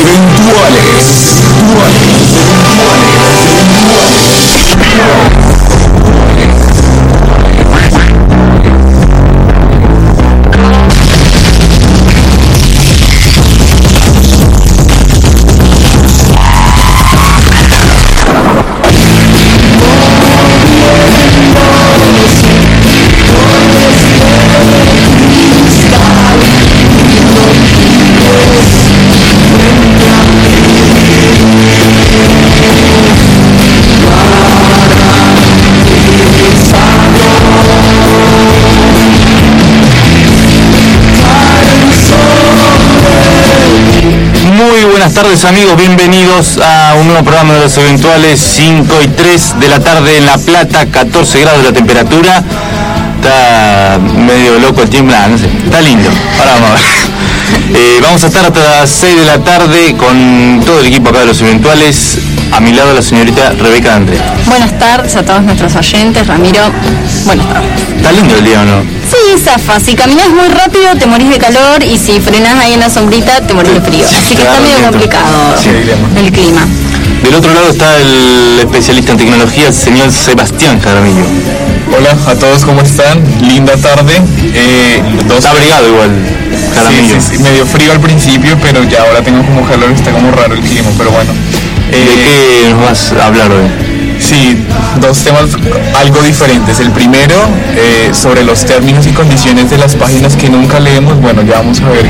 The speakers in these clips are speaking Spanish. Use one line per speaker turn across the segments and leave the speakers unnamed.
Buenas tardes amigos, bienvenidos a un nuevo programa de Los Eventuales. 5 y 3 de la tarde en La Plata, 14 grados la temperatura. Está medio loco el tiempo, no sé, está lindo. Ahora vamos a ver. Vamos a estar hasta las 6 de la tarde con todo el equipo acá de Los Eventuales. A mi lado la señorita Rebeca Andrea.
Buenas tardes a todos nuestros oyentes. Ramiro, buenas tardes.
¿Está lindo el día o no?
Sí, zafa. Si caminas muy rápido te morís de calor y si frenás ahí en la sombrita te morís de frío. Así que está medio complicado el clima.
Del otro lado está el especialista en tecnología, el señor Sebastián Jaramillo.
Hola a todos, ¿cómo están? Linda tarde.
Está abrigado igual, Jaramillo.
Sí, medio frío al principio, pero ya ahora tengo como calor, está como raro el clima, pero bueno.
¿De qué nos vas a hablar hoy?
Sí, dos temas algo diferentes. El primero, sobre los términos y condiciones de las páginas que nunca leemos. Bueno, ya vamos a ver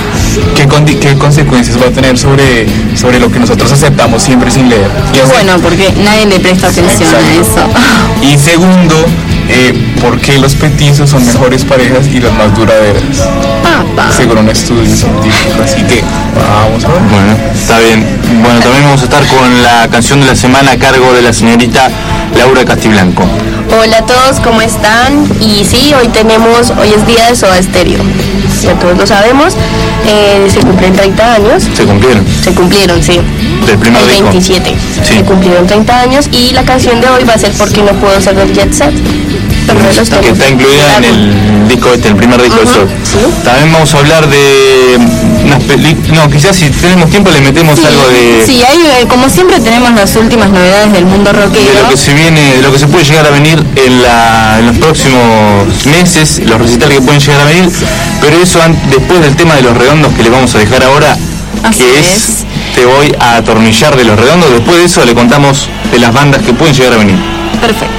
qué consecuencias va a tener sobre lo que nosotros aceptamos siempre sin leer.
Bueno, porque nadie le presta atención a eso.
Y segundo, por qué los petizos son mejores parejas y las más duraderas, según un estudio científico. Así que vamos a ver.
Bueno, está bien. Bueno, también vamos a estar con la canción de la semana a cargo de la señorita Laura Castiblanco.
Hola a todos, ¿cómo están? Y sí, hoy es día de Soda Stereo. Ya todos lo sabemos. Se cumplen 30 años.
Se cumplieron,
sí.
Del primer disco.
27.
Sí.
Se cumplieron 30 años y la canción de hoy va a ser ¿Por qué no puedo ser del Jet Set?
Que está incluida en el disco el primer disco de Soda.
¿Sí?
También vamos a hablar de unas películas. No, quizás si tenemos tiempo le metemos algo de.
Sí, hay, como siempre tenemos las últimas novedades del mundo rockero.
De lo que se viene, de lo que se puede llegar a venir en los próximos meses, los recitales que pueden llegar a venir, pero eso después del tema de Los Redondos que le vamos a dejar ahora,
Así
que es Te voy a atornillar de Los Redondos. Después de eso le contamos de las bandas que pueden llegar a venir.
Perfecto.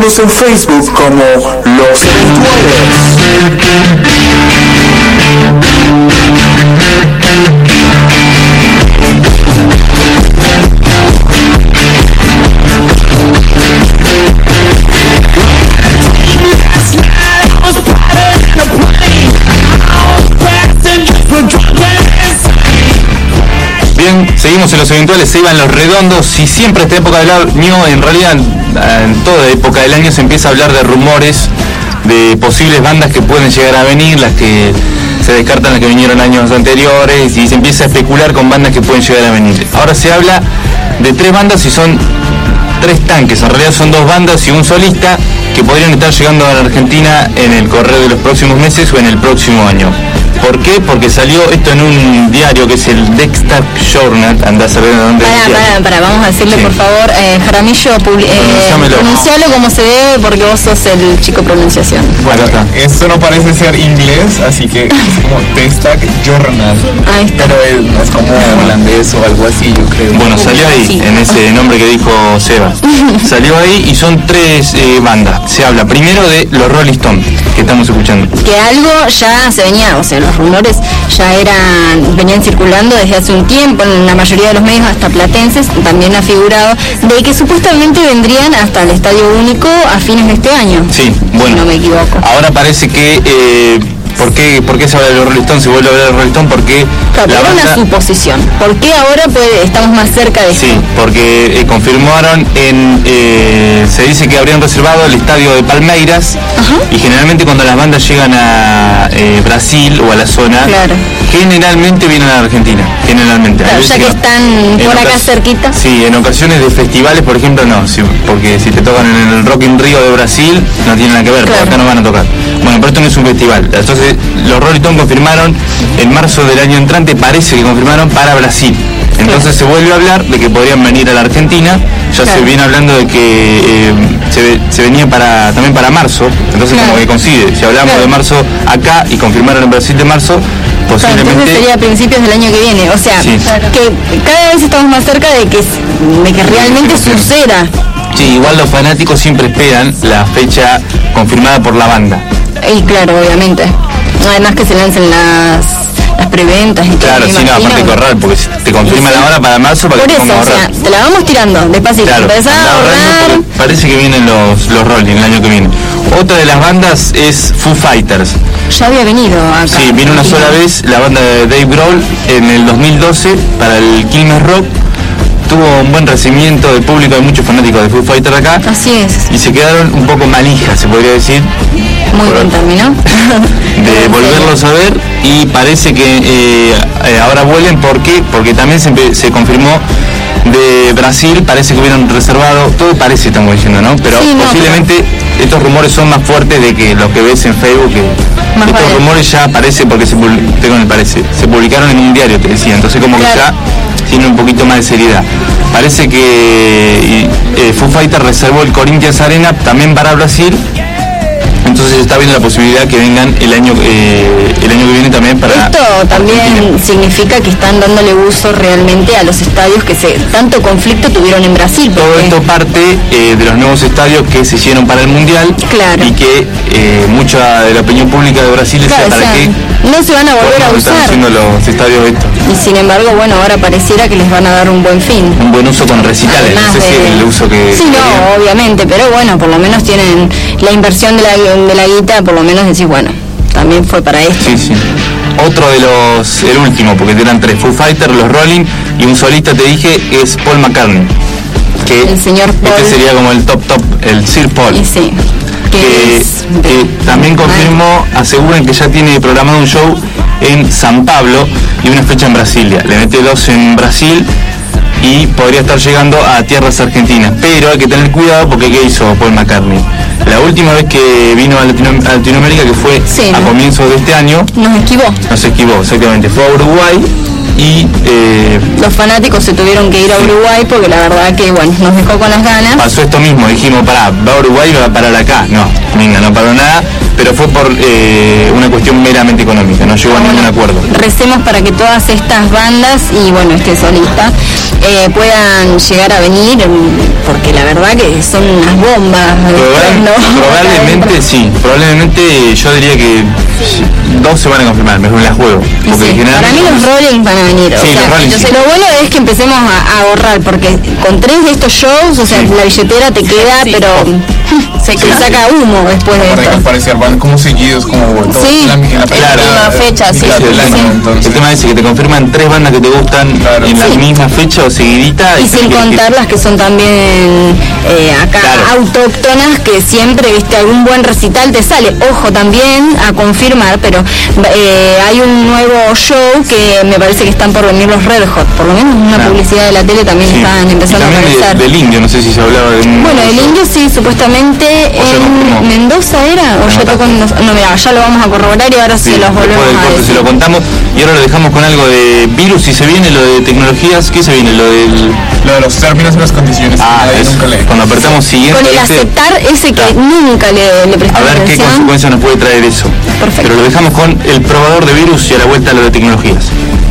Búscanos en Facebook como Los Eventuales.
Bien, seguimos en Los Eventuales, se iban Los Redondos y siempre esta época del año, en realidad en toda época del año se empieza a hablar de rumores de posibles bandas que pueden llegar a venir, las que se descartan las que vinieron años anteriores y se empieza a especular con bandas que pueden llegar a venir. Ahora se habla de 3 bandas y son 3 tanques, en realidad son 2 bandas y un solista que podrían estar llegando a la Argentina en el correr de los próximos meses o en el próximo año. ¿Por qué? Porque salió esto en un diario que es el Dexter Journal, andá a saber de dónde
Para, vamos a decirle por favor, Jaramillo, pronuncialo como se debe porque vos sos el chico pronunciación.
Bueno, esto no parece ser inglés, así que es como Dexter Journal.
Ahí está.
Pero es como holandés o algo así, yo creo.
Bueno, salió ahí, sí, en ese nombre que dijo Seba. Salió ahí y son 3 bandas. Se habla primero de los Rolling Stones, que estamos escuchando.
Que algo ya se venía, o sea, los rumores ya venían circulando desde hace un tiempo, en la mayoría de los medios, hasta platenses, también ha figurado, de que supuestamente vendrían hasta el Estadio Único a fines de este año.
Sí, bueno,
si no me equivoco.
Ahora parece que... ¿Por qué se habla de los Rolling Stones? Se vuelve a hablar de los Rolling Stones porque...
Claro,
la banda...
una suposición. ¿Por qué ahora estamos más cerca de esto?
Sí, porque confirmaron se dice que habrían reservado el estadio de Palmeiras. Ajá. Y generalmente cuando las bandas llegan a Brasil o a la zona, claro, generalmente vienen a la Argentina, generalmente.
Claro, ya que están por acá cerquita.
Sí, en ocasiones de festivales, por ejemplo, no, sí, porque si te tocan en el Rock in Rio de Brasil, no tiene nada que ver, claro, porque acá no van a tocar. Bueno, pero esto no es un festival, entonces los Rolling Stones confirmaron en marzo del año entrante, parece que confirmaron para Brasil. Entonces se vuelve a hablar de que podrían venir a la Argentina, ya claro, se viene hablando de que se venía también para marzo, entonces claro, como que coincide, si hablamos claro, de marzo acá y confirmaron en Brasil de marzo, posiblemente...
Claro, entonces sería a principios del año que viene, o sea, sí, que cada vez estamos más cerca de que realmente suceda.
Sí, igual los fanáticos siempre esperan la fecha confirmada por la banda.
Y claro, obviamente. Además que se lancen las preventas y todo.
Claro, sí, no, aparte correr, porque te confirma la hora para marzo para
por
que te pongas a ahorrar.
O sea, te la vamos tirando despacito.
Claro,
empezás a ahorrar.
Parece que vienen los Rolling el año que viene. Otra de las bandas es Foo Fighters.
Ya había venido acá.
Sí, vino una sola vez la banda de Dave Grohl en el 2012 para el Quilmes Rock. Tuvo un buen recibimiento del público, hay muchos fanáticos de Foo Fighters acá.
Así es.
Y se quedaron un poco malijas, se podría decir.
Muy buen término.
De volverlos a ver, y parece que ahora vuelven. ¿Por qué? Porque también se confirmó de Brasil, parece que hubieran reservado, todo parece, estamos diciendo, ¿no? Pero sí, posiblemente estos rumores son más fuertes de que los que ves en Facebook, que estos rumores ya aparecen porque se publicaron en un diario, te decía, entonces como claro, que ya tiene un poquito más de seriedad. Parece que Foo Fighters reservó el Corinthians Arena también para Brasil. Entonces está viendo la posibilidad que vengan el año que viene también para...
Esto también Argentina. Significa que están dándole uso realmente a los estadios que tanto conflicto tuvieron en Brasil. Porque...
Todo esto parte de los nuevos estadios que se hicieron para el Mundial,
claro,
y que mucha de la opinión pública de Brasil decía,
claro,
para que
no se van a volver a usar.
Están haciendo los estadios estos.
Y sin embargo, bueno, ahora pareciera que les van a dar un buen fin.
Un buen uso con recitales, no sé si el uso que...
Sí, no, obviamente, pero bueno, por lo menos tienen la inversión de la guita, por lo menos decís, bueno, también fue para esto.
Sí, sí. Otro de el último, porque eran 3, Foo Fighters, los Rolling, y un solista, te dije, es Paul McCartney. Que
el señor Paul.
Este sería como el top, el Sir Paul.
Y sí.
Que también confirmó, aseguran que ya tiene programado un show en San Pablo y una fecha en Brasilia. Le mete 2 en Brasil y podría estar llegando a tierras argentinas. Pero hay que tener cuidado porque ¿qué hizo Paul McCartney? La última vez que vino a Latinoamérica, que fue a comienzos de este año, nos esquivó, exactamente. Fue a Uruguay y
los fanáticos se tuvieron que ir a Uruguay porque la verdad que, bueno, nos dejó con las ganas.
Pasó esto mismo, dijimos, va a Uruguay y va a parar acá. No, venga, no paró nada. pero fue por una cuestión meramente económica, no llegó a ningún acuerdo.
Recemos para que todas estas bandas y bueno, este solista puedan llegar a venir, porque la verdad que son unas bombas.
Probablemente sí, probablemente yo diría que 2 se van a confirmar, mejor me la juego. Porque
sí, para mí los Rolling van a venir.
Sí,
lo bueno es que empecemos a ahorrar, porque con 3 de estos shows, o sea, la billetera te queda, pero se saca humo después de esto.
Al parecer van como seguidos, como todos en la misma
fecha, sí.
El tema es que te confirman 3 bandas que te gustan en la misma fecha o seguidita.
Y sin contar las que son también acá autóctonas, que siempre, viste, algún buen recital te sale. Ojo, también a confirmar, pero hay un nuevo show que me parece que están por venir los Red Hot, por lo menos una publicidad de la tele también están empezando a aparecer.
Del Indio, no sé si se hablaba de un...
Bueno, el Indio sí, supuestamente en Mendoza era, o yo toco en... No, mira, ya lo vamos a corroborar y ahora se los volvemos a decir.
Se lo contamos y ahora lo dejamos con algo de virus y se viene lo de tecnologías. ¿Qué se viene? Lo de
los términos y las condiciones.
Cuando apretamos siguiente.
Con el aceptar ese que nunca le prestamos atención.
A ver qué consecuencias nos puede traer eso.
Perfecto.
Pero lo dejamos con el probador de virus y a la vuelta a lo de tecnologías.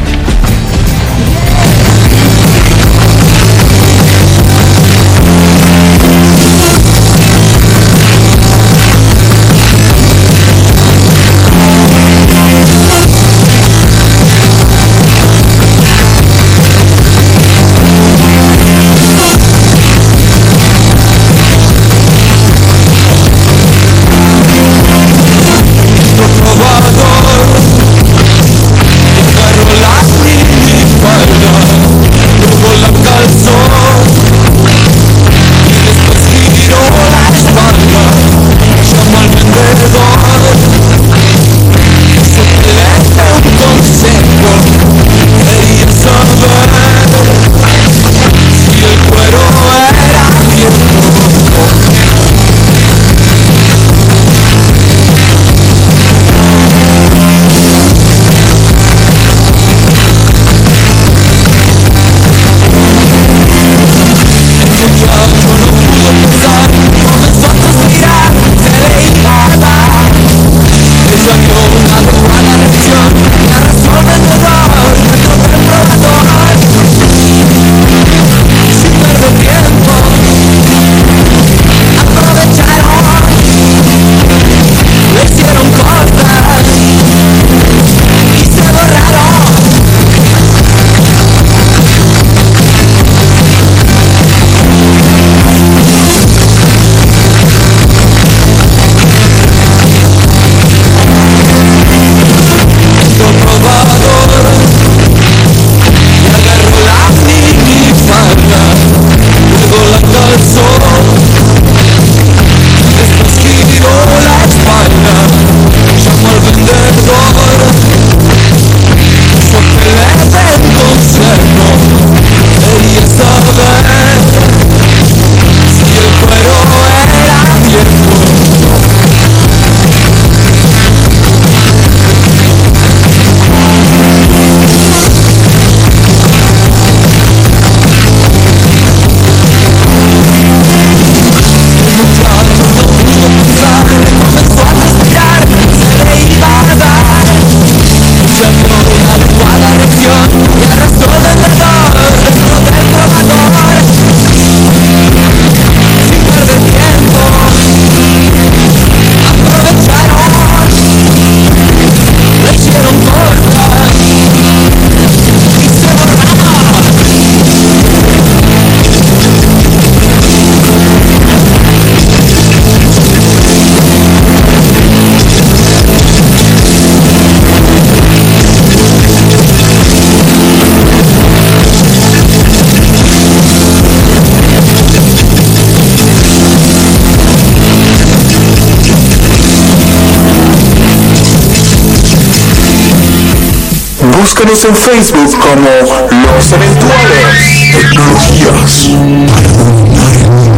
Búscanos en Facebook como Los Eventuales. Tecnologías para dominar el mundo.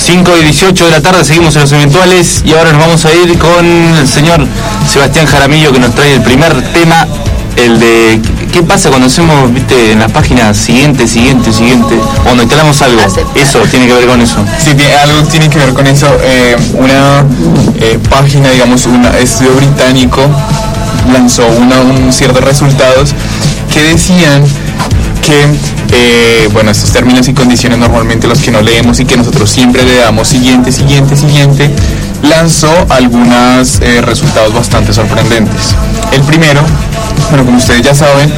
5:18 de la tarde, seguimos en los eventuales y ahora nos vamos a ir con el señor Sebastián Jaramillo, que nos trae el primer tema, el de ¿qué pasa cuando hacemos, viste, en la página siguiente, cuando instalamos algo? Eso, tiene que ver con eso.
Sí, algo tiene que ver con eso. Una página, digamos, un estudio británico lanzó ciertos resultados que decían que estos términos y condiciones, normalmente los que no leemos y que nosotros siempre le damos siguiente, lanzó algunos resultados bastante sorprendentes. El primero, bueno, como ustedes ya saben,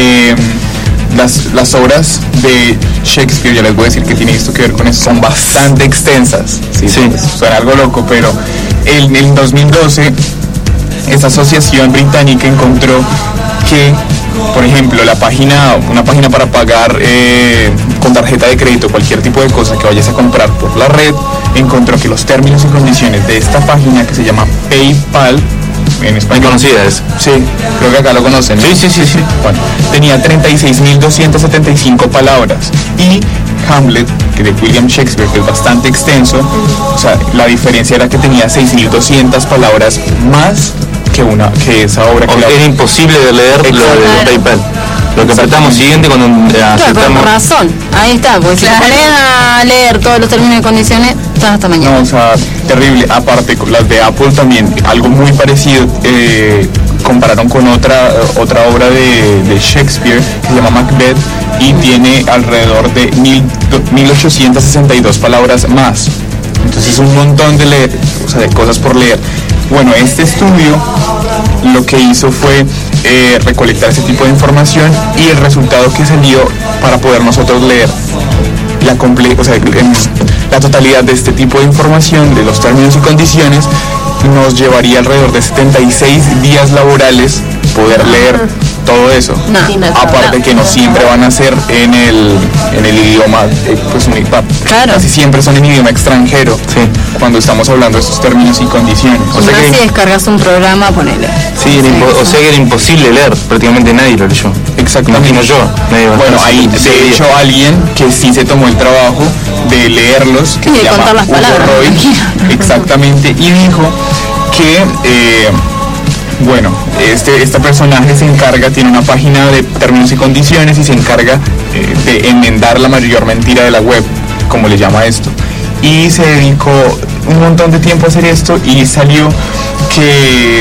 las obras de Shakespeare, ya les voy a decir que tiene esto que ver con eso, son bastante extensas. Sí. Suena algo loco, pero en 2012 esta asociación británica encontró que, por ejemplo, una página para pagar con tarjeta de crédito cualquier tipo de cosa que vayas a comprar por la red, encontró que los términos y condiciones de esta página, que se llama PayPal, en español.
¿Muy conocida es?
Sí, creo que acá lo conocen, ¿no?
Sí.
Bueno, tenía 36.275 palabras, y Hamlet, que de William Shakespeare, que es bastante extenso, o sea, la diferencia era que tenía 6.200 palabras más que esa obra.
Era imposible de leer lo de PayPal. Lo que apretamos siguiente cuando aceptamos.
Con razón, ahí está, porque si te pones a leer todos los términos y condiciones, estás hasta mañana.
No, o sea, terrible. Aparte, las de Apple también, algo muy parecido, compararon con otra obra de Shakespeare, que se llama Macbeth, y tiene alrededor de 1.862 palabras más. Entonces, un montón de cosas por leer. Bueno, este estudio lo que hizo fue recolectar ese tipo de información, y el resultado que salió para poder nosotros leer la totalidad de este tipo de información, de los términos y condiciones, nos llevaría alrededor de 76 días laborales poder leer todo eso. Aparte que no siempre van a ser en el idioma,
claro,
casi siempre son en idioma extranjero, cuando estamos hablando de estos términos y condiciones.
O sea que si descargas un programa, ponele.
Sí, o sea que era imposible leer, prácticamente nadie lo leyó.
Exactamente.
Imagino yo.
Bueno, hay de hecho alguien que sí se tomó el trabajo de leerlos, que se llama
contar las palabras,
Roy, exactamente, y dijo que este personaje tiene una página de términos y condiciones, y se encarga de enmendar la mayor mentira de la web, como le llama esto, y se dedicó un montón de tiempo a hacer esto, y salió que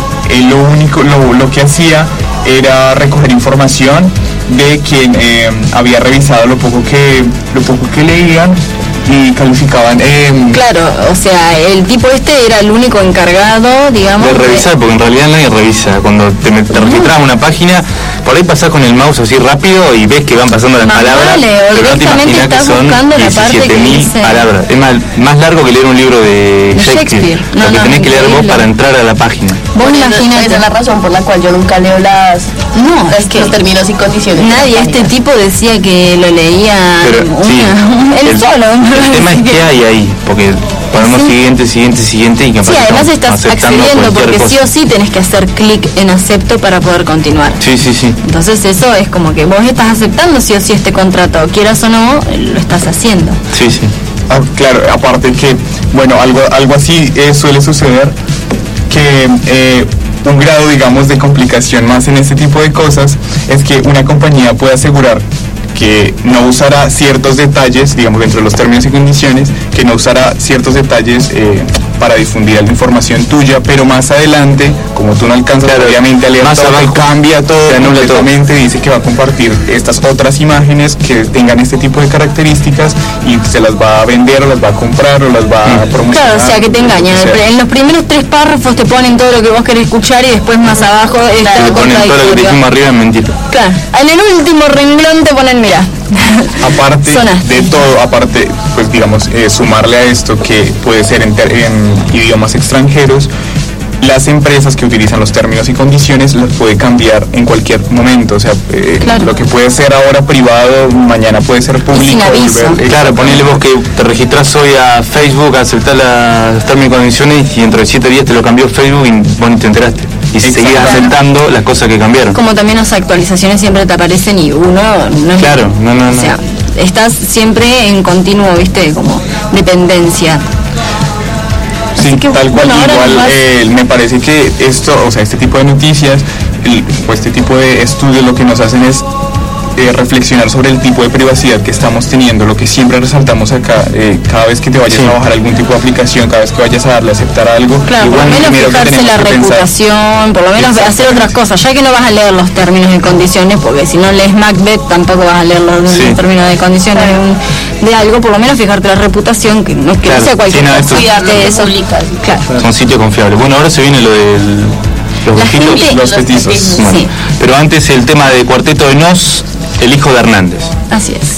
lo que hacía era recoger información de quien había revisado lo poco que leían y calificaban.
Claro, o sea, el tipo era el único encargado, digamos,
de revisar, porque en realidad nadie revisa. Cuando te registras una página, por ahí pasás con el mouse así rápido y ves que van pasando las palabras, pero no te imaginas que son 17.000 palabras. Es más largo que leer un libro de Shakespeare. Lo que tenés que leer vos para entrar a la página.
Vos imaginate. Esa es la razón por la cual yo nunca leo los términos y condiciones.
Nadie, este tipo decía que lo leía él solo.
El tema es que hay ahí, porque ponemos siguiente y que
además estás accediendo, porque sí o sí tenés que hacer clic en acepto para poder continuar.
Sí.
Entonces eso es como que vos estás aceptando sí o sí este contrato, quieras o no, lo estás haciendo.
Sí.
Claro, aparte que, algo así suele suceder, que un grado, digamos, de complicación más en este tipo de cosas es que una compañía puede asegurar que no usará ciertos detalles, digamos, dentro de los términos y condiciones, que no usará ciertos detalles para difundir la información tuya, pero más adelante, como tú no alcanzas obviamente a leer
más
todo,
abajo,
cambia todo completamente, dice que va a compartir estas otras imágenes que tengan este tipo de características, y se las va a vender, o las va a comprar, o las va a promocionar.
Claro, o sea que te engañan. En los primeros 3 párrafos te ponen todo lo que vos querés escuchar, y después más abajo está
te ponen todo lo que te dijimos arriba en mentira.
Claro, en el último renglón te ponen, mira.
Aparte de todo, pues digamos, sumarle a esto que puede ser en idiomas extranjeros, las empresas que utilizan los términos y condiciones las puede cambiar en cualquier momento. O sea, lo que puede ser ahora privado, mañana puede ser público.
Sin aviso.
Claro, ponele vos que te registras hoy a Facebook, aceptás los términos y condiciones, y dentro de 7 días te lo cambió Facebook y vos ni te enteraste. Y seguís aceptando las cosas que cambiaron.
Como también las actualizaciones siempre te aparecen y uno no.
Claro, no.
O sea, estás siempre en continuo, viste, como dependencia.
Sí,
que,
tal cual,
bueno,
igual me parece que esto, o sea, este tipo de noticias o este tipo de estudios lo que nos hacen es reflexionar sobre el tipo de privacidad que estamos teniendo, lo que siempre resaltamos acá, cada vez que te vayas a bajar algún tipo de aplicación, cada vez que vayas a darle a aceptar algo,
claro, por lo menos fijarse la reputación, por lo menos hacer otras cosas, ya que no vas a leer los términos y condiciones, porque si no lees Macbeth tampoco vas a leer los términos y condiciones de algo, por lo menos fijarte la reputación, que no sea cualquier cosa, cuidarte de eso. Claro.
Son sitios confiables. Bueno, ahora se viene lo del los petizos. Bueno,
sí.
Pero antes el tema de Cuarteto de Nos, el hijo de Hernández.
Así es.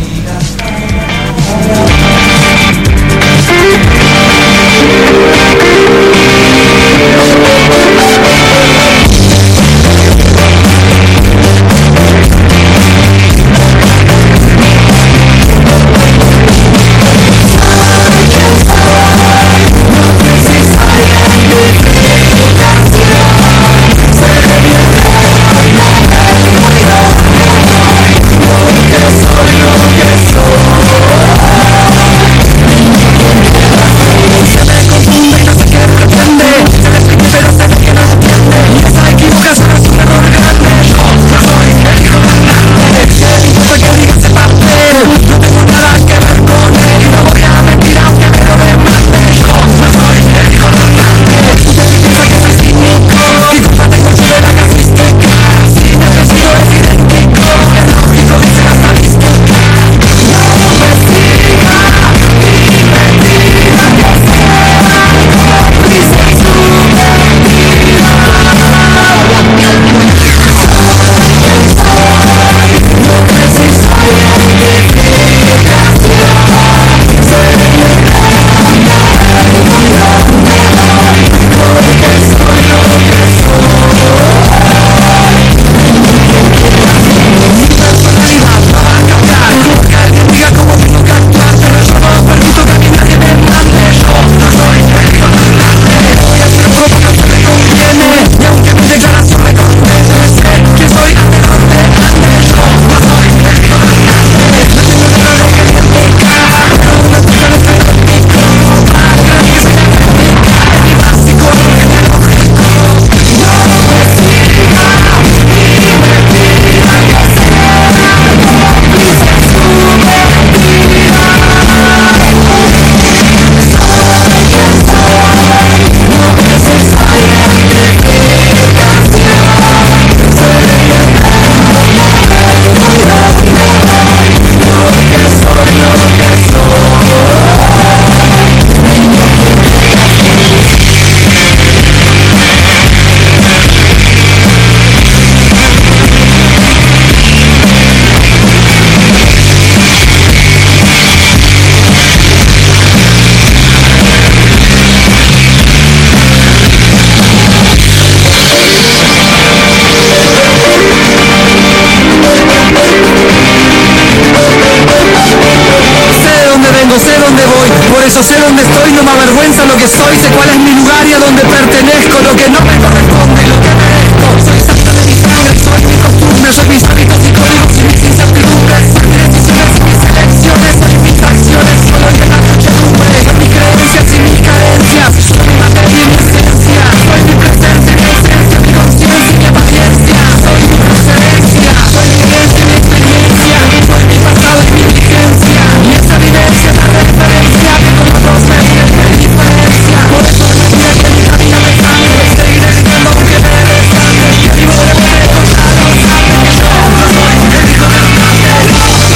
eso sé dónde estoy, no me avergüenza lo que soy, sé cuál es mi lugar y a dónde pertenezco, lo que no me corresponde y lo que merezco. Soy santa de mi sangre, soy mi costumbre, soy mis hábitos y códigos y mis incertidumbres. Soy mis decisiones y mis elecciones, soy mis acciones, solo en la muchedumbre. Soy mis creencias y mis carencias, soy mi materia y mi esencia. Soy mi presente y mi esencia, mi conciencia y mi paciencia. Soy mi procedencia, soy mi herencia y mi experiencia. Soy mi pasado y mi vigencia, y esa vivencia es la referencia que con otros me siente diferencia. Por eso la vida que mi camino me sangre, seguiré viviendo aunque me desangre. Que vivo de momento ya lo sabe, que yo no soy el hijo de Hernández.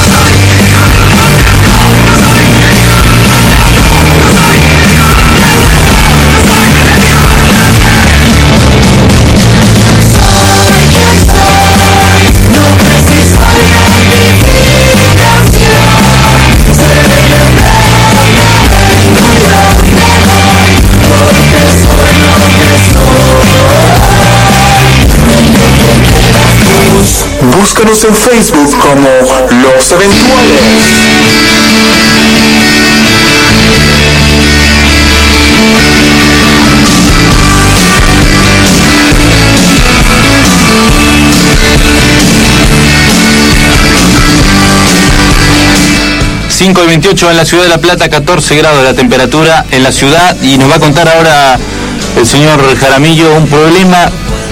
Búscanos en Facebook como Los Eventuales.
5:28 en la ciudad de La Plata, 14 grados la temperatura en la ciudad, y nos va a contar ahora el señor Jaramillo un problema,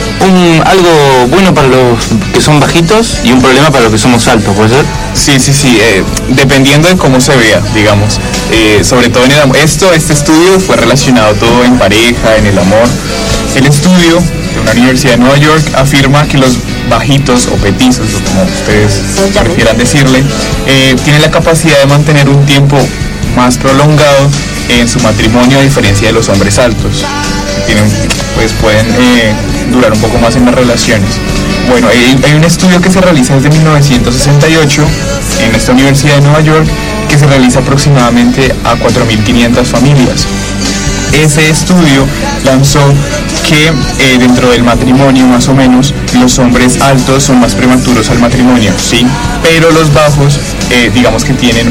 algo bueno para los que son bajitos y un problema para los que somos altos, ¿puede ser?
Sí, dependiendo de cómo se vea, digamos. Sobre todo en el amor. Este estudio fue relacionado todo en pareja, en el amor. El estudio de una universidad de Nueva York afirma que los bajitos o petizos, o como ustedes prefieran decirle, tienen la capacidad de mantener un tiempo más prolongado en su matrimonio, a diferencia de los hombres altos. Pueden durar un poco más en las relaciones. Bueno, hay un estudio que se realiza desde 1968 en esta Universidad de Nueva York, que se realiza aproximadamente a 4.500 familias. Ese estudio lanzó que dentro del matrimonio, más o menos, los hombres altos son más prematuros al matrimonio, sí, pero los bajos, digamos que tienen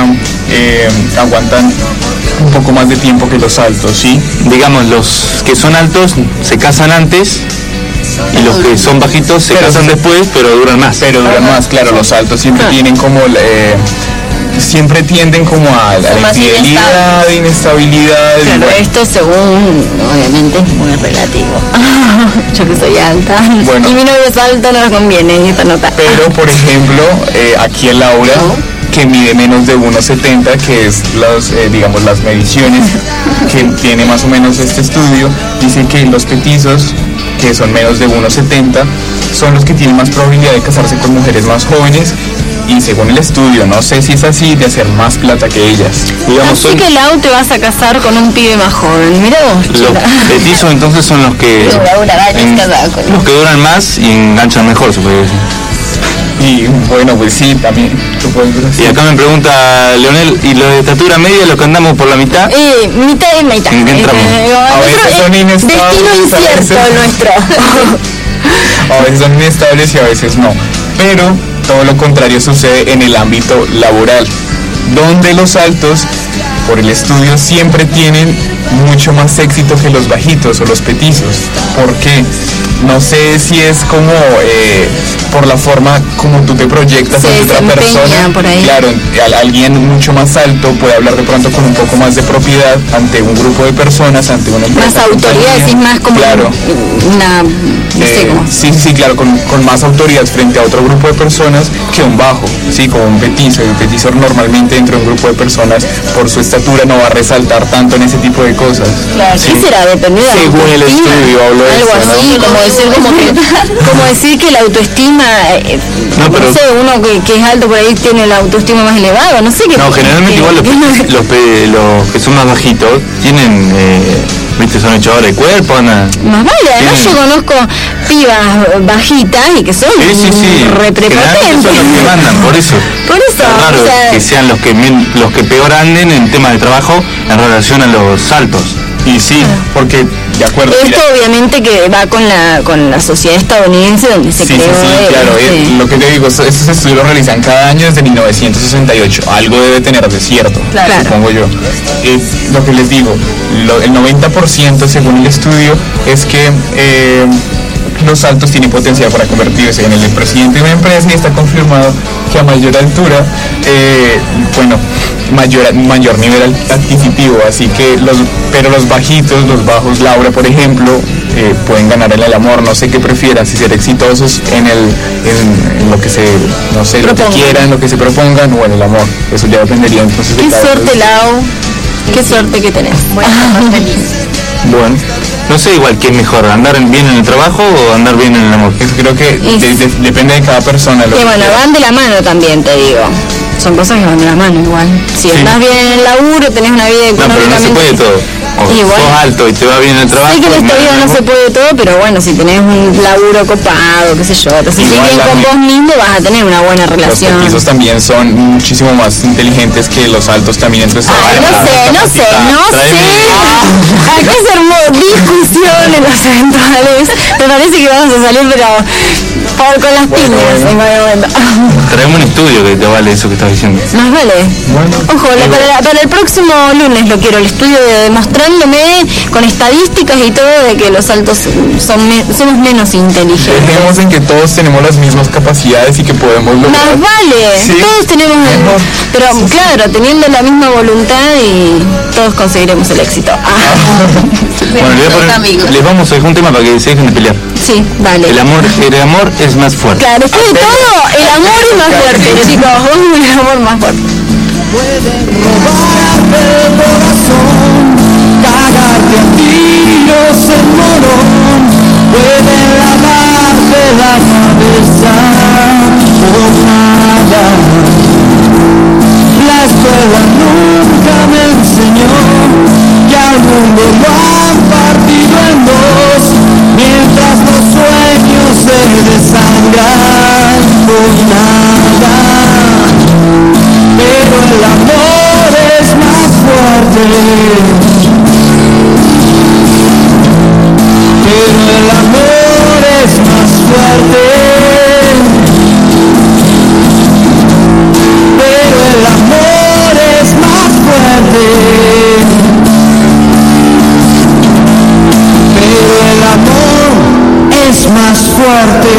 aguantan un poco más de tiempo que los altos, sí.
Digamos, los que son altos se casan antes y los que son bajitos se casan después, pero duran más.
Claro, los altos siempre tienen como siempre tienden como a la infidelidad, inestabilidad.
Claro, esto según, obviamente, es muy relativo. Yo que soy alta,
bueno,
y mi novio es alto, no nos conviene esta nota.
Pero, por ejemplo, aquí en Laura, que mide menos de 1,70, que es digamos, las mediciones que tiene más o menos este estudio, dice que los petizos, que son menos de 1,70, son los que tienen más probabilidad de casarse con mujeres más jóvenes, y según el estudio, no sé si es así, de hacer más plata que ellas.
Digamos, así que Lau, te vas a casar con un pibe más joven. Mirá vos,
los petizos entonces son los que duran más y enganchan mejor, se puede decir.
Y bueno, pues sí, también.
Y acá me pregunta Leonel, ¿y lo de estatura media, lo que andamos por la mitad?
Mitad y mitad.
¿En qué entramos?
A veces son inestables.
Destino incierto nuestro.
A veces son inestables y a veces no. Pero todo lo contrario sucede en el ámbito laboral, donde los altos, por el estudio, siempre tienen mucho más éxito que los bajitos o los petizos. ¿Por qué? No sé si es como por la forma como tú te proyectas ante otra persona.
Por ahí.
Claro, alguien mucho más alto puede hablar de pronto con un poco más de propiedad ante un grupo de personas, ante una empresa.
Más autoridad, decís, más como una... No sé cómo.
Sí, claro, con más autoridad frente a otro grupo de personas que un bajo, sí, como un petizo. El petizo normalmente dentro de un grupo de personas, por su estatura, no va a resaltar tanto en ese tipo de cosas.
Claro, ¿qué será? Depende de la
según el estudio habló de
algo
eso,
así,
¿no?
como decir que la autoestima, no sé, uno que es alto por ahí tiene la autoestima más elevada, no sé qué.
No, generalmente igual los que son más bajitos tienen, viste, son echadores de cuerpo,
más vale, además yo conozco pibas bajitas y que son reprepotentes.
Son los que mandan, por eso. Es raro, o sea, que sean los que peor anden en temas de trabajo en relación a los altos.
Y sí, porque, de acuerdo.
Esto obviamente que va con la sociedad estadounidense donde se creó.
Sí, claro. Lo que te digo, estos estudios los realizan cada año desde 1968. Algo debe tener de cierto, supongo yo. Lo que les digo, el 90% según el estudio es que los altos tienen potencial para convertirse en el presidente de una empresa, y está confirmado que a mayor altura, mayor nivel adquisitivo, así que pero los bajitos, los bajos, Laura por ejemplo, pueden ganar en el amor. No sé qué prefieran, si ser exitosos en lo que lo que quieran, lo que se propongan, o en el amor. Eso ya dependería entonces de
qué suerte, Lau, qué suerte que tenés.
Bueno, no sé igual qué es mejor, andar bien en el trabajo o andar bien en el amor.
Creo que depende de cada persona.
Van de la mano también, te digo. Son cosas que van de la mano igual. Si estás bien en el laburo, tenés una vida económicamente...
No, pero no se puede todo. Sos alto y te va bien el trabajo.
Sé que en esta vida no se puede todo, pero bueno, si tenés un laburo copado, qué sé yo, te sentís bien con vos mismo, vas a tener una buena relación.
Los petizos también son muchísimo más inteligentes que los altos también. Entonces,
no sé. Hay que hacer discusión en los eventuales. Me parece que vamos a salir, pero con las piñas en cualquier momento.
Traemos un estudio que te vale eso que estás diciendo.
Más vale. Ojo, para el próximo lunes lo quiero, el estudio demostrándome con estadísticas y todo de que los altos somos menos inteligentes.
Dejemos en que todos tenemos las mismas capacidades y que podemos lograr.
Más vale,
Sí.
todos tenemos, pero claro, teniendo la misma voluntad y todos conseguiremos el éxito.
Bueno, les vamos a dejar un tema para que se dejen de pelear.
Sí, dale.
El amor es más fuerte.
Claro, después de todo, el amor es más fuerte, chicos. El amor más fuerte.
Robarte el corazón, cagarte a tiros en morón, puede lavarte la cabeza por nada. La escuela nunca me enseñó que al mundo lo han partido en dos, mientras los sueños se desangran por nada. Pero el amor es más fuerte. Pero el amor es más fuerte. Pero el amor es más fuerte. Pero el amor es más fuerte.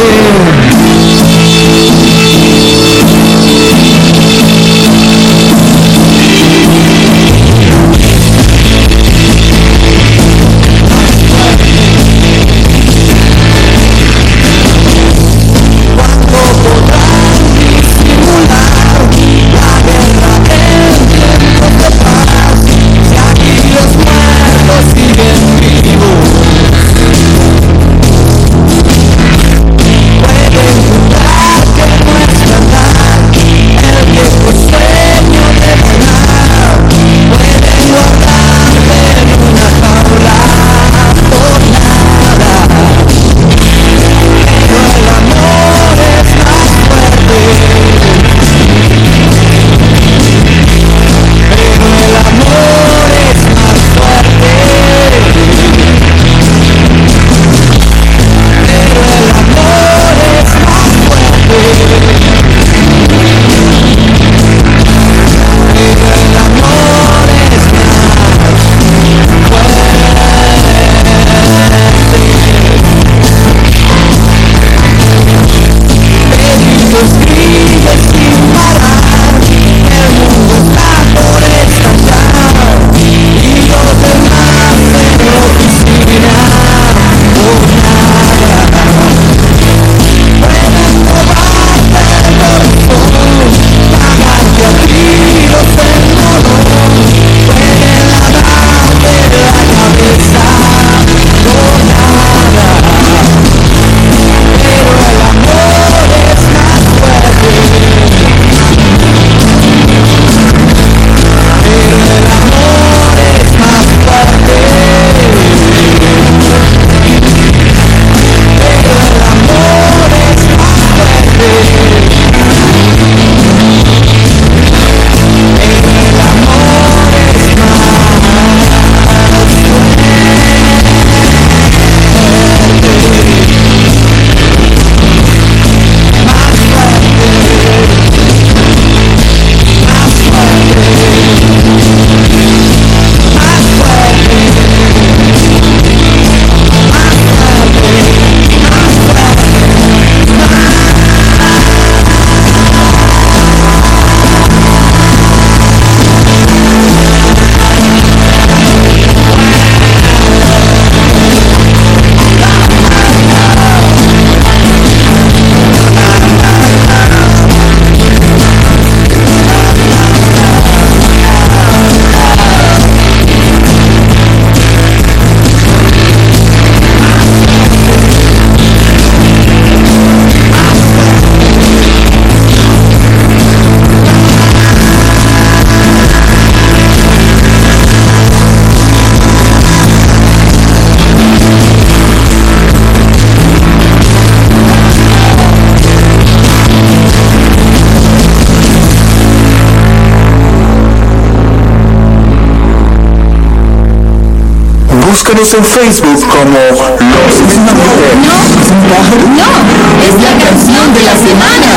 Búscanos en Facebook como Los Sensuales.
No, es la canción de la semana.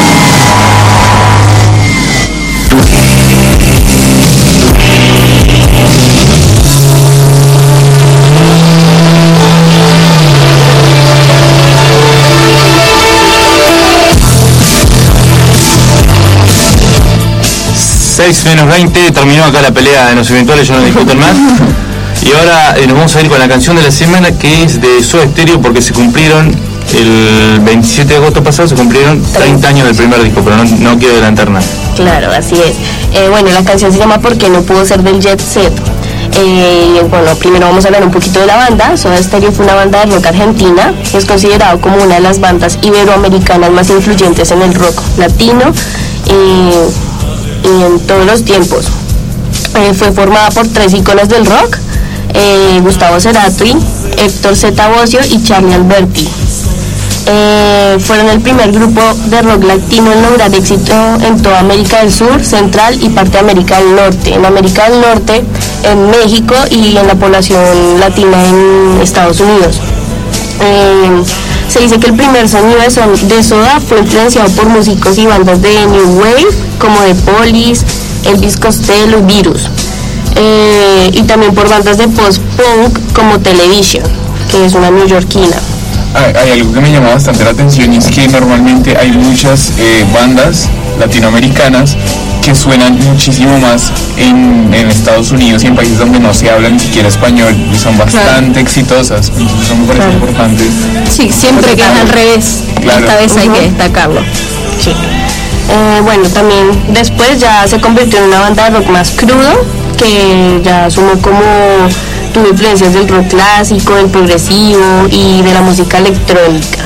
Menos 20, terminó acá la pelea de los eventuales, ya no discuten más. Y ahora nos vamos a ir con la canción de la semana, que es de Soda Stereo, porque se cumplieron, el 27 de agosto pasado, se cumplieron 30 años del primer disco, pero no quiero adelantar nada.
Claro, así es. Bueno, la canción se llama ¿Por qué no pudo ser del Jet Set? Bueno, primero vamos a hablar un poquito de la banda. Soda Stereo fue una banda de rock argentina, es considerado como una de las bandas iberoamericanas más influyentes en el rock latino y en todos los tiempos. Fue formada por 3 íconos del rock, Gustavo Cerati, Héctor Zeta-Bosio y Charly Alberti. Fueron el primer grupo de rock latino en lograr éxito en toda América del Sur, Central y parte de América del Norte. En América del Norte, en México y en la población latina en Estados Unidos. Se dice que el primer sonido de Soda fue influenciado por músicos y bandas de New Wave como The Police, Elvis Costello y Virus, y también por bandas de post-punk como Television, que es una neoyorquina.
Hay algo que me llama bastante la atención, y es que normalmente hay muchas bandas latinoamericanas que suenan muchísimo más en Estados Unidos y en países donde no se habla ni siquiera español, y son bastante exitosas. Entonces eso me parece importante.
Sí, siempre que es al revés. Claro. Esta vez hay que destacarlo.
Sí. Bueno, también después ya se convirtió en una banda de rock más crudo, que ya asumió tuvo influencias del rock clásico, del progresivo y de la música electrónica.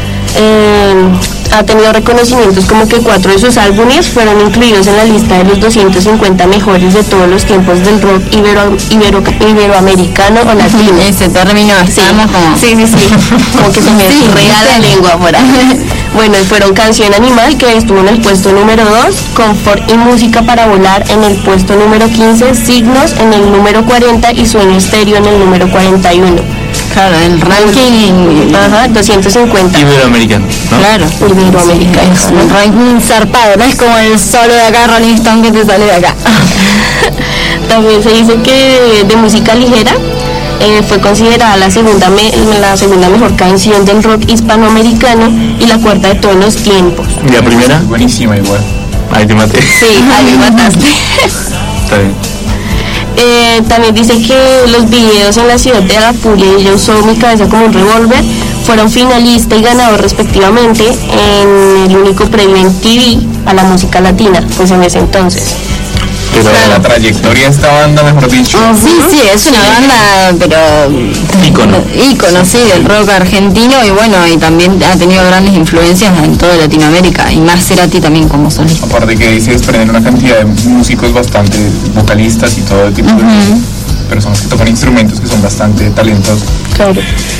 Ha tenido reconocimientos como que 4 de sus álbumes fueron incluidos en la lista de los 250 mejores de todos los tiempos del rock iberoamericano o latino.
Ese término, estamos como...
Sí, como que se me enreda la lengua por ahí. Bueno, fueron Canción Animal, que estuvo en el puesto número 2, Confort y Música para Volar en el puesto número 15, Signos en el número 40 y Sueño Estéreo en el número 41.
Claro, el ranking...
250.
Iberoamericano, ¿no?
Claro, iberoamericano. Sí, un ranking zarpado, no es como el solo de acá, Rolling Stone, que te sale de acá.
También se dice que de música ligera fue considerada la segunda mejor canción del rock hispanoamericano y la 4ª de todos los tiempos.
¿Y la primera?
Buenísima igual.
Ahí te maté.
Sí, ahí me mataste.
Está bien.
También dice que los videos en La Ciudad de la Furia y Yo Uso Mi Cabeza como un Revólver fueron finalista y ganador respectivamente en el único premio en TV a la música latina, pues en ese entonces.
Pero la trayectoria de esta banda, mejor dicho.
Sí, es una banda, pero ícono, sí, del rock argentino, y bueno, y también ha tenido grandes influencias en toda Latinoamérica, y más Cerati también como solista.
Aparte que se desprenden una cantidad de músicos bastante vocalistas y todo tipo de personas que tocan instrumentos que son bastante talentosos.
Claro.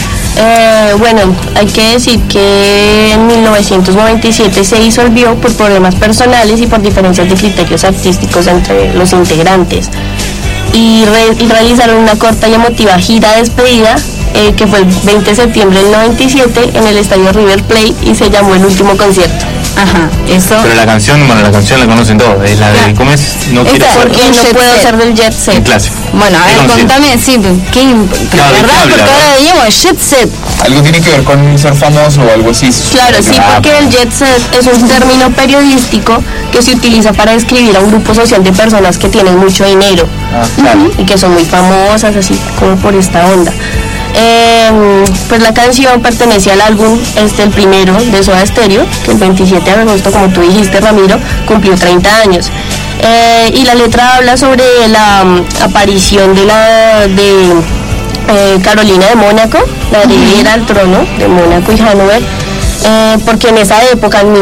Bueno, hay que decir que en 1997 se disolvió por problemas personales y por diferencias de criterios artísticos entre los integrantes, y realizaron una corta y emotiva gira de despedida que fue el 20 de septiembre del 97 en el estadio River Plate, y se llamó El Último Concierto.
Ajá, eso.
Pero la canción la conocen todos, es la de ¿cómo es? No quiero ser.
Porque no puedo ser del Jet Set.
El clásico.
Bueno, a ver, contame, sí, ¿verdad? Porque ahora digamos Jet Set.
¿Algo tiene que ver con ser famoso o algo así?
Claro, sí, porque el Jet Set es un término periodístico que se utiliza para describir a un grupo social de personas que tienen mucho dinero y que son muy famosas, así como por esta onda. Pues la canción pertenece al álbum, el primero de Soda Stereo, que el 27 de agosto, como tú dijiste, Ramiro, cumplió 30 años. Y la letra habla sobre la aparición de Carolina de Mónaco, la heredera al trono de Mónaco y Hannover, porque en esa época, en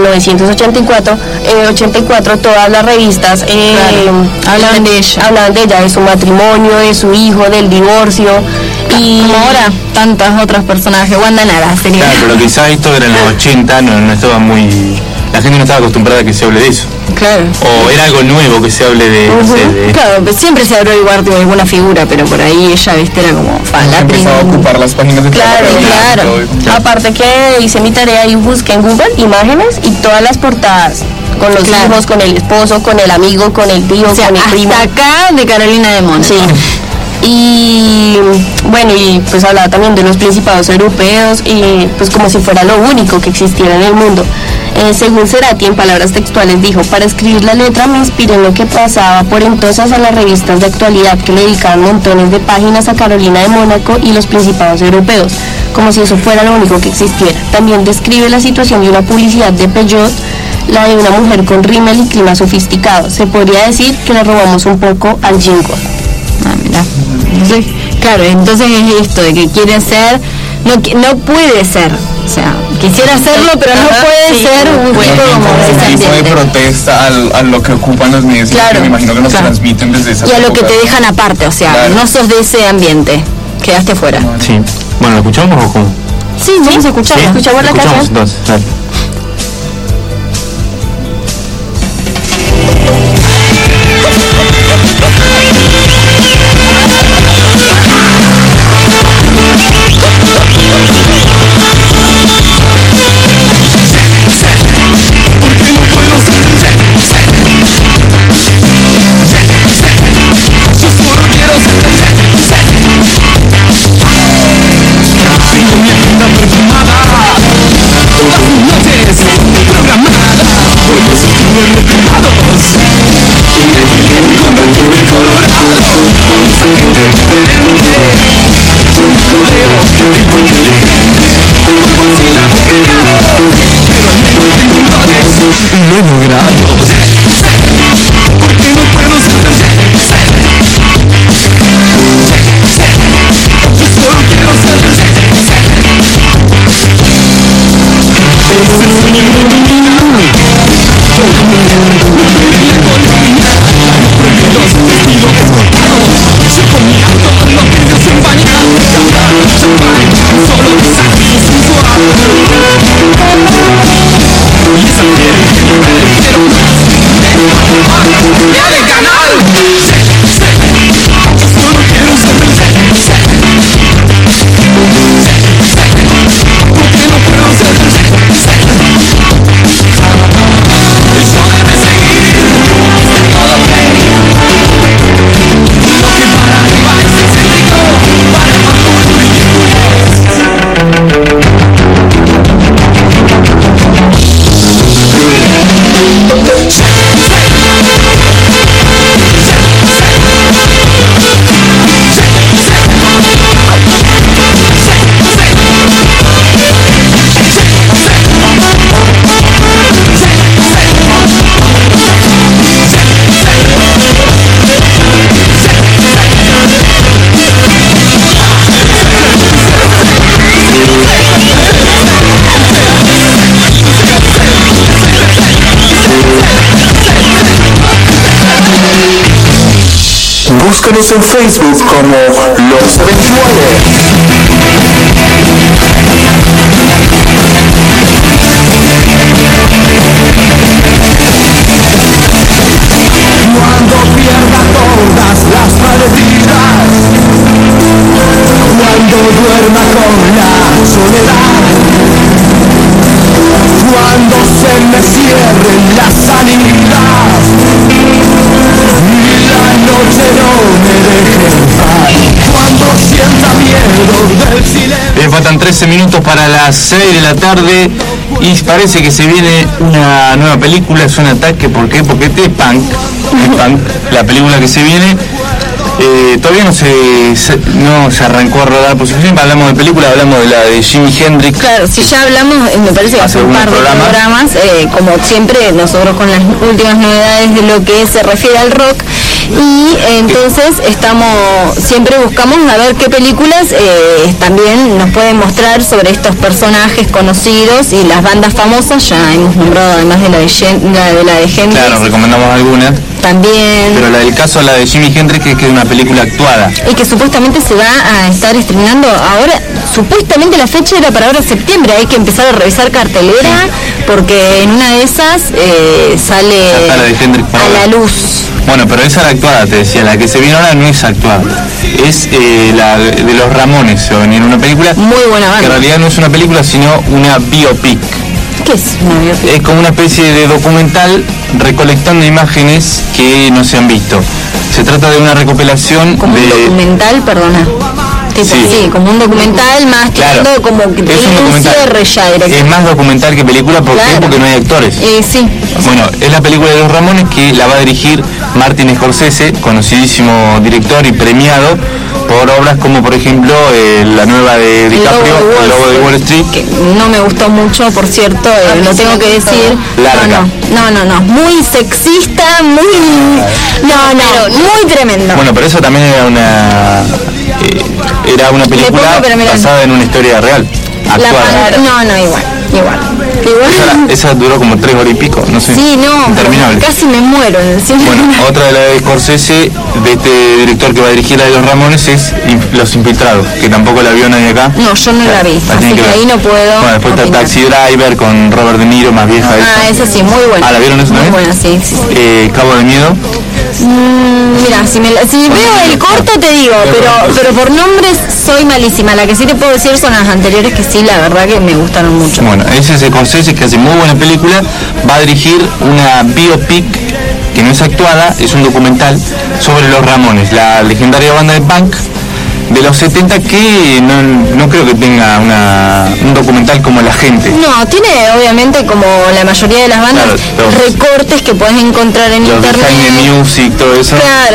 1984, todas las revistas hablaban de ella, de su matrimonio, de su hijo, del divorcio. Y
como ahora tantas otras personajes, Wanda Nara sería.
Claro, pero quizás esto era en los 80, no estaba muy la gente no estaba acostumbrada a que se hable de eso.
Claro.
O era algo nuevo que se hable de, no sé, de...
Claro, pues siempre se habló igual de alguna figura, pero por ahí ella, viste, era como la
empezaba a ocupar las páginas de
Claro, claro.
Aparte que hice mi tarea y busqué en Google imágenes y todas las portadas, con los hijos, con el esposo, con el amigo, con el tío,
o sea,
con el primo.
hasta acá de Carolina de Mónaco.
Sí. Y bueno, y pues hablaba también de los principados europeos y pues como si fuera lo único que existiera en el mundo. Según Cerati, en palabras textuales, dijo: para escribir la letra me inspiré en lo que pasaba por entonces a las revistas de actualidad que le dedicaban montones de páginas a Carolina de Mónaco y los principados europeos, como si eso fuera lo único que existiera. También describe la situación de una publicidad de Peugeot, la de una mujer con rímel y clima sofisticado. Se podría decir que le robamos un poco al jingle.
Ah, mira. Entonces, claro, entonces es esto de que quiere ser, no puede ser, o sea, quisiera hacerlo, pero no puede ser un tipo como
un tipo de protesta a lo que ocupan los medios,
claro,
que me imagino que nos transmiten desde esa
y a lo que te dejan aparte, o sea, no sos de ese ambiente, quedaste fuera.
Sí. Bueno, ¿lo escuchamos o cómo?
Sí, vamos a escuchar,
¿Sí?
escuchamos la canción.
Entonces, dale.
Búscanos en Facebook como Los Eventuales.
Cuando pierda todas las partidas, cuando duerma con la soledad, cuando se me cierren las salidas y la noche no me deje en paz, cuando sienta miedo del silencio.
Faltan 13 minutos para las 6 de la tarde y parece que se viene una nueva película, es un ataque. ¿Por qué? Porque es Punk, la película que se viene. Todavía no se arrancó a rodar, por siempre hablamos de película, hablamos de la de Jimi Hendrix.
Claro, si ya hablamos, me parece que hace un par de programas, como siempre nosotros con las últimas novedades de lo que se refiere al rock, Y entonces siempre buscamos a ver qué películas también nos pueden mostrar sobre estos personajes conocidos y las bandas famosas. Ya hemos nombrado además de la de Hendrix.
Claro, recomendamos algunas.
También.
Pero la del caso, la de Jimi Hendrix, que es una película actuada.
Y que supuestamente se va a estar estrenando ahora, supuestamente la fecha era para ahora septiembre, hay que empezar a revisar cartelera, porque en una de esas sale
la de Hendrix
a la luz.
Bueno, pero esa era actuada, te decía, la que se viene ahora no es actuada, es la de los Ramones, se va a venir una película.
Muy buena banda.
Que en realidad no es una película, sino una biopic.
¿Qué es una biopic?
Es como una especie de documental recolectando imágenes que no se han visto. Se trata de una recopilación
como
de...
un documental, perdona. Tipo, sí, como un documental más tirando como que tiene un cierre ya directo.
Es más documental que película, ¿por qué? Porque no hay actores.
Sí.
Bueno, es la película de los Ramones que la va a dirigir Martin Scorsese, conocidísimo director y premiado por obras como por ejemplo la nueva de DiCaprio, El Lobo de Wall Street.
Que no me gustó mucho, por cierto, lo tengo que decir.
Larga.
No, muy sexista, muy... muy tremendo.
Bueno, pero eso también era una película basada en una historia real, actual.
Igual.
Esa duró como 3 horas y pico, no sé.
Sí,
interminable.
Casi me muero en el cine.
Bueno, otra de la de Scorsese, de este director que va a dirigir la de los Ramones, es Los Infiltrados, que tampoco la vio nadie acá.
No, yo no la vi, así que ahí no puedo.
Bueno, después está Taxi Driver con Robert De Niro, más vieja.
Esa sí, muy buena.
¿La vieron eso también?
Muy buena, sí.
Cabo de Miedo.
Mira, si veo el corto te digo, pero por nombres soy malísima. La que sí te puedo decir son las anteriores, que sí, la verdad que me gustaron mucho.
Bueno, ese es Scorsese, que hace muy buena película. Va a dirigir una biopic que no es actuada, es un documental sobre los Ramones, la legendaria banda de punk de los 70, que no creo que tenga un documental como La Gente.
No, tiene obviamente, como la mayoría de las bandas, recortes que puedes encontrar en internet.
Behind the Music, todo eso.
Claro,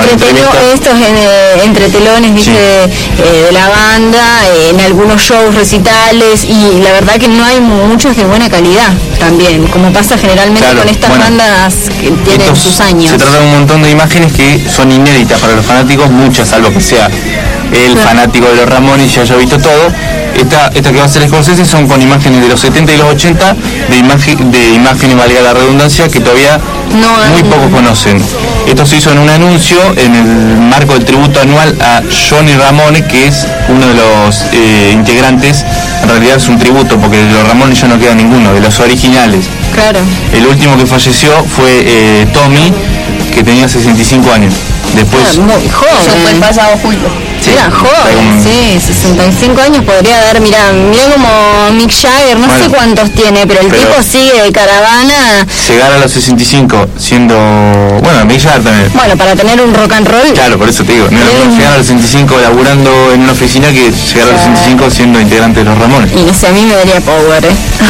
entretelones, ¿viste? De la banda, en algunos shows, recitales, y la verdad que no hay muchos de buena calidad también, como pasa generalmente con estas bandas que tienen sus años.
Se trata de un montón de imágenes que son inéditas para los fanáticos, muchas, salvo que sea el fanático de los Ramones y ya haya visto todo. Esta que va a ser Scorsese son con imágenes de los 70 y los 80, de imágenes, valga la redundancia, que todavía muy pocos conocen. Esto se hizo en un anuncio en el marco del tributo anual a Johnny Ramone, que es uno de los integrantes. En realidad es un tributo, porque de los Ramones ya no queda ninguno, de los originales.
Claro.
El último que falleció fue Tommy, que tenía 65 años. Después,
muy joven.
Eso fue el pasado julio.
Sí,
era joven, sí, 65 años podría dar, mirá como Mick Jagger, no sé cuántos tiene, pero el tipo sigue de caravana.
Llegar a los 65 siendo, bueno, Mick Jagger también.
Bueno, para tener un rock and roll.
Claro, por eso te digo, no llegar a los 65 laburando en una oficina que llegar a los 65 siendo integrante de los Ramones.
Y no sé, a mí me daría power,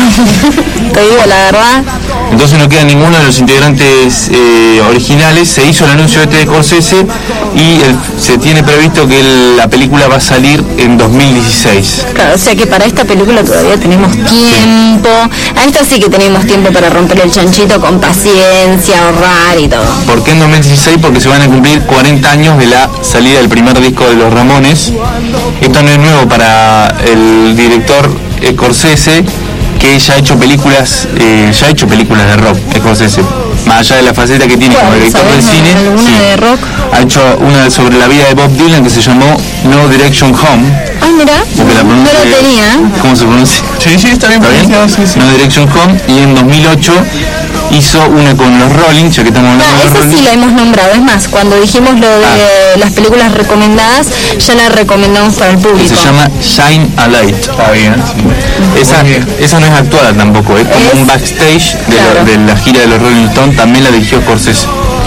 te digo la verdad.
Entonces no queda ninguno de los integrantes originales. Se hizo el anuncio de Scorsese y se tiene previsto que la película va a salir en 2016.
Claro, o sea que para esta película todavía tenemos tiempo. A esta sí que tenemos tiempo para romper el chanchito con paciencia, ahorrar y todo.
¿Por qué en 2016? Porque se van a cumplir 40 años de la salida del primer disco de los Ramones. Esto no es nuevo para el director Scorsese, que ya ha hecho películas de rock, Scorsese. Más allá de la faceta que tiene como director del cine,
de rock?
Ha hecho una sobre la vida de Bob Dylan que se llamó No Direction Home.
Ay, mira, no lo tenía.
¿Cómo se pronuncia?
Sí, está bien.
Sí. No Direction Home. Y en 2008 hizo una con los Rolling, ya que estamos hablando de los
Rolling. Esa sí la hemos nombrado, es más, cuando dijimos lo de las películas recomendadas, ya la recomendamos para el público.
Se llama Shine a Light. Está bien, sí. Esa no es actuada tampoco, es como un backstage de la gira de los Rolling Stones, también la dirigió Scorsese.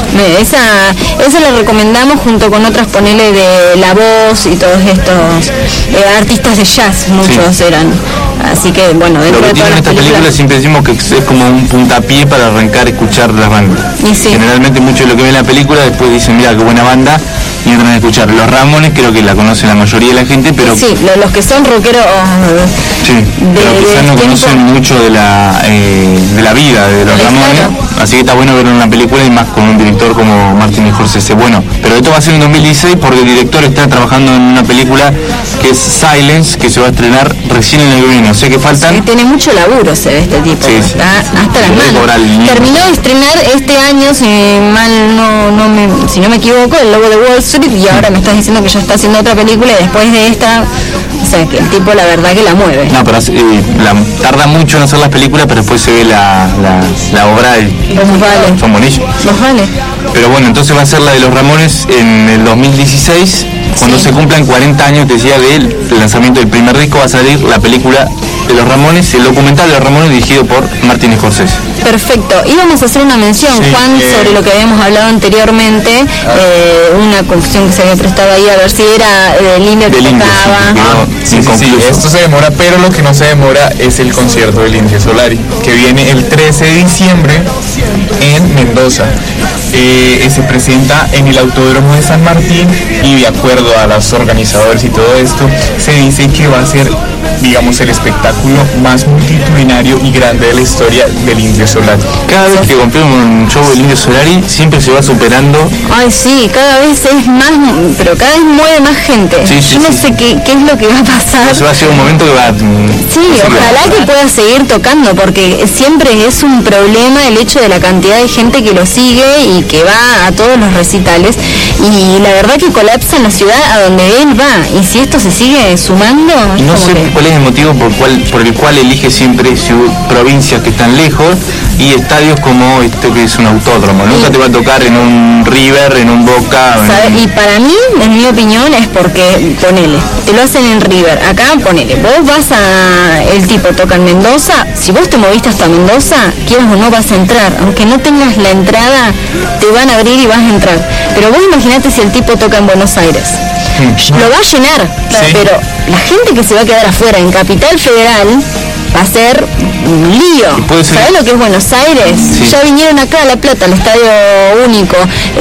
Esa la recomendamos junto con otras, ponele, de La Voz y todos estos artistas de jazz, muchos eran. Así que bueno, dentro de todas las
películas siempre decimos que es como un puntapié para arrancar a escuchar las bandas.
Sí.
Generalmente muchos de lo que ven la película después dicen, mira qué buena banda, y entran a escuchar. Los Ramones creo que la conocen la mayoría de la gente, pero
Sí, los que son rockeros
sí, pero quizás no conocen mucho de la vida de los Ramones, así que está bueno ver una película y más con un director como Martin Scorsese. Bueno, pero esto va a ser en 2016 porque el director está trabajando en una película que es Silence, que se va a estrenar recién en el verano, o sea que faltan...
tiene mucho laburo, se ve este tipo.
Sí, sí.
Está hasta las
Puede
manos.
cobrar el mínimo.
Terminó de estrenar este año, si no me equivoco, El Lobo de Wall Street, y ahora me estás diciendo que ya está haciendo otra película y después de esta, o sea que el tipo la verdad que la mueve.
No, pero tarda mucho en hacer las películas, pero después se ve la obra y
Los vale.
son buenísimos.
Los vale.
Pero bueno, entonces va a ser la de los Ramones en el 2016, cuando
Sí.
se cumplan 40 años, te decía, del lanzamiento del primer disco, va a salir la película de los Ramones, el documental de los Ramones dirigido por Martin Scorsese.
Perfecto. Íbamos a hacer una mención,
Sí,
Juan, sobre lo que habíamos hablado anteriormente, una confusión que se había prestado ahí, a ver si era el indio que
Del Indio,
tocaba.
sí, que quedó inconcluso.
Esto se demora, pero lo que no se demora es el concierto del Indio Solari, que viene el 13 de diciembre en Mendoza. Se presenta en el Autódromo de San Martín y de acuerdo a los organizadores y todo esto, se dice que va a ser, digamos, el espectáculo más multitudinario y grande de la historia del Indio Solari.
Cada vez que confirmo un show del Indio Solari, siempre se va superando.
Ay, sí, cada vez es más, pero cada vez mueve más gente.
Sí, sí,
Yo no
sí.
sé qué es lo que va a pasar.
Se va a llegar un momento que va a...
Sí, ojalá que pueda seguir tocando, porque siempre es un problema el hecho de la cantidad de gente que lo sigue y que va a todos los recitales, y la verdad que colapsa en la ciudad a donde él va, y si esto se sigue sumando,
Y no
es como
sé
que-
cuál es el motivo por el cual elige siempre provincias que están lejos y estadios como esto que es un autódromo. Nunca te va a tocar en un River, en un Boca.
¿Sabe? Y para mí, en mi opinión, es porque, ponele, te lo hacen en River, acá ponele, vos vas a, el tipo toca en Mendoza, si vos te moviste hasta Mendoza, quieras o no vas a entrar, aunque no tengas la entrada, te van a abrir y vas a entrar. Pero vos imaginate si el tipo toca en Buenos Aires. Lo va a llenar,
Sí.
pero la gente que se va a quedar afuera en Capital Federal va a ser un lío.
Y puede ser-
¿Sabés lo que es Buenos Aires?
Sí.
Ya vinieron acá a La Plata, al Estadio Único,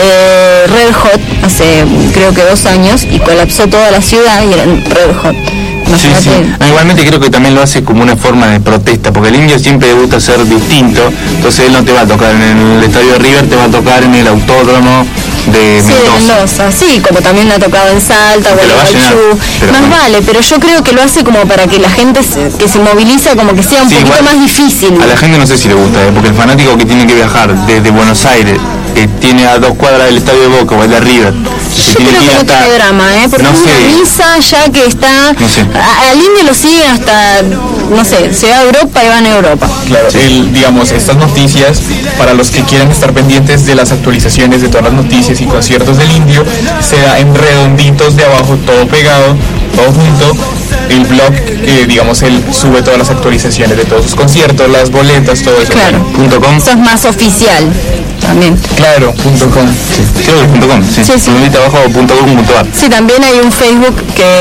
Red Hot, hace creo que 2 años, y colapsó toda la ciudad y eran Red Hot.
Sí, sí.
Imagínate.
No, igualmente creo que también lo hace como una forma de protesta, porque el Indio siempre le gusta ser distinto, entonces él no te va a tocar en el estadio de River, te va a tocar en el autódromo de
Sí, de
Mendoza.
Mendoza, sí, como también la ha tocado en Salta,
Te lo va a llenar,
Gualeguaychú,
pero
más
bueno.
vale, pero yo creo que lo hace como para que la gente que se moviliza como que sea un
Sí,
poquito
igual,
más difícil.
A la gente no sé si le gusta, porque el fanático que tiene que viajar desde Buenos Aires, que tiene a 2 cuadras del estadio de Boca o el de River, que se
Yo
tiene
creo
que
que
ir
no
hasta...
tiene drama, porque
no
es una
sé.
misa ya que está...
No sé.
Al Indio lo sigue hasta, no sé, se va a Europa y van a Europa.
Claro, digamos, estas noticias, para los que quieran estar pendientes de las actualizaciones de todas las noticias y conciertos del Indio, se da en redonditos de abajo, todo pegado, todo junto. El blog, digamos, él sube todas las actualizaciones de todos sus conciertos, las boletas, todo eso.
Claro.
.com.
Eso es más oficial también.
Claro, .com.
Creo que es .com, sí.
Sí, sí.
Subite abajo .com.ar.
Sí, también hay un Facebook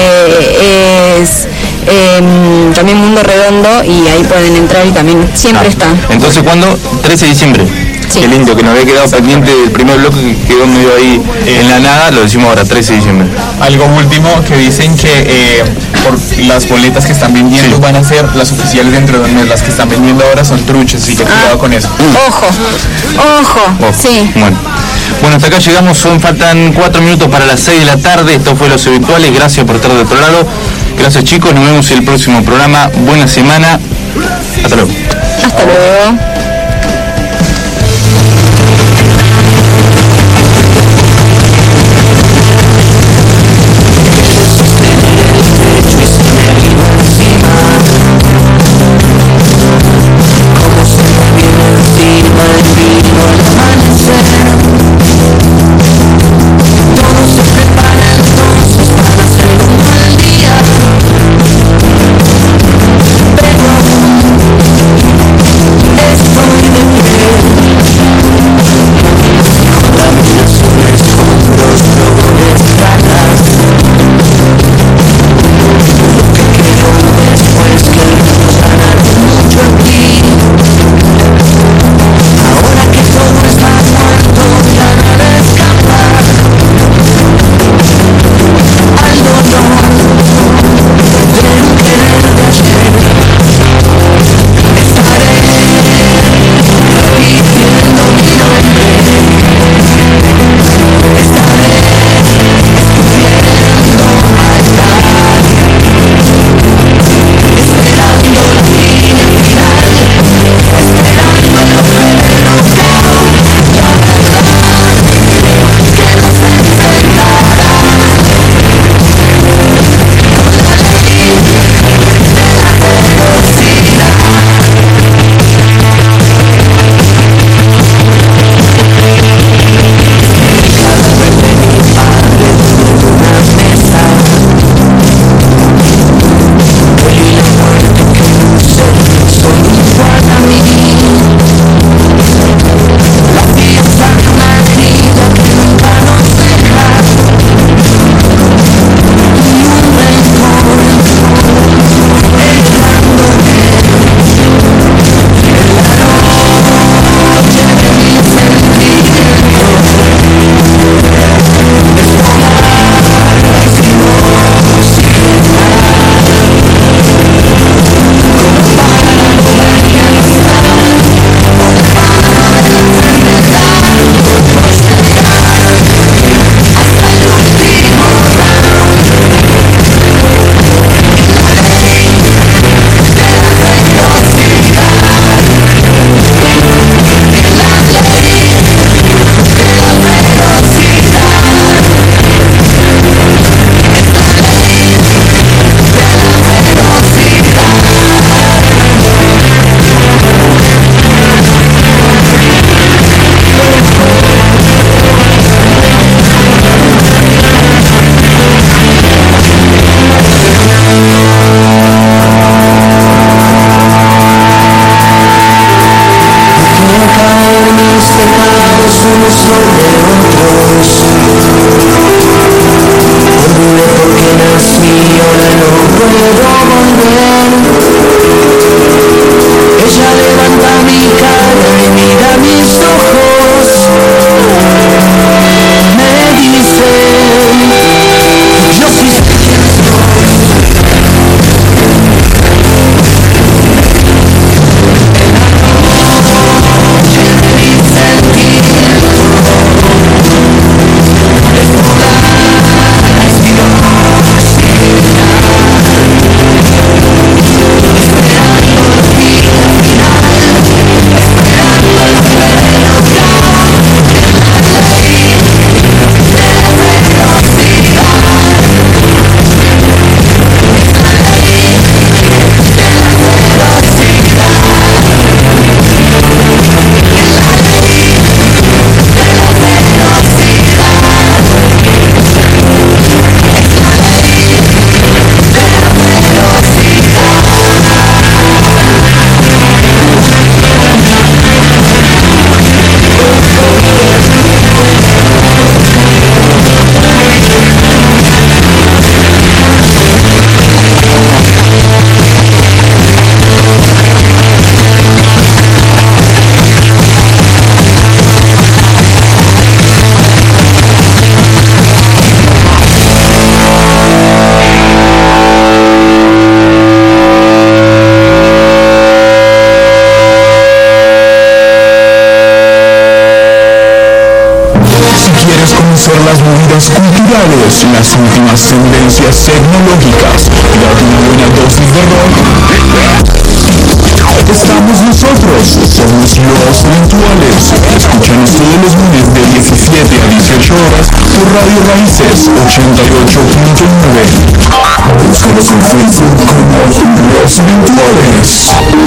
que es también Mundo Redondo, y ahí pueden entrar y también siempre está.
Entonces, ¿cuándo? 13 de diciembre.
Sí.
Qué lindo, que nos había quedado pendiente del primer bloque que quedó medio ahí en la nada, lo decimos ahora, 13 de diciembre.
Algo último, que dicen que por las boletas que están vendiendo
Sí.
van a ser las oficiales dentro de un mes. Las que están vendiendo ahora son truchas, así que cuidado con eso.
Ojo, ojo,
Ojo.
sí.
Bueno, hasta acá llegamos, faltan 4 minutos para las 6 de la tarde, esto fue Los Eventuales, gracias por estar de otro lado, gracias chicos, nos vemos en el próximo programa, buena semana, hasta luego.
Hasta luego.
Como se me viene encima el vino al amanecer. Todo se prepara entonces para hacer un mal día. Pero es
movidas culturales, las últimas tendencias tecnológicas y darte una buena dosis de rock. Estamos nosotros, somos Los Eventuales. Escúchanos todos los lunes de 17 a 18 horas por Radio Raíces 88.9. Búscanos en Facebook como Los Eventuales.